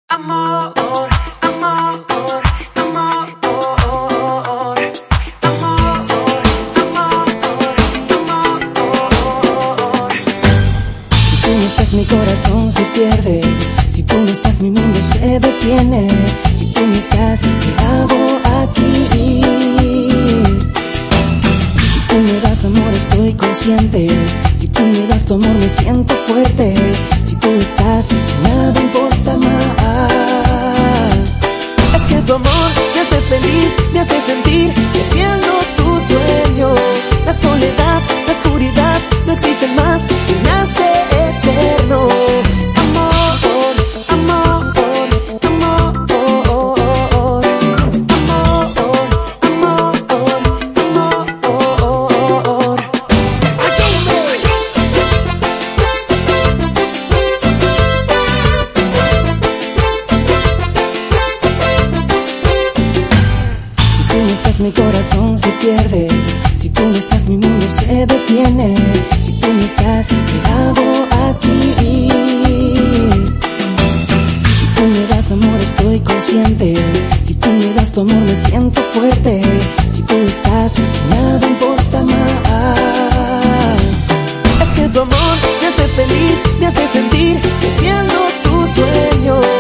Amor, amor, amor, Si tú no estás, mi corazón se pierde. Si tú no estás, mi mundo se detiene. Si tú no estás, ¿qué hago aquí? Si tú me das amor, estoy consciente. Si tú me das tu amor, me siento fuerte. Si tú estás, nada importa más. Es que tu amor me hace feliz, me hace sentir que siendo tu dueño. La soledad, la oscuridad no existen más y me hace eterno. Amor, amor, amor, amor, amor. Si tú no estás, mi corazón se pierde. Si tú no estás, mi mundo se detiene. Si tú no estás, ¿qué hago aquí? Si tú me das amor, estoy consciente. Si tú me das tu amor, me siento fuerte. Si tú estás, nada importa más. Es que tu amor me hace feliz, me hace sentir que siendo tu dueño.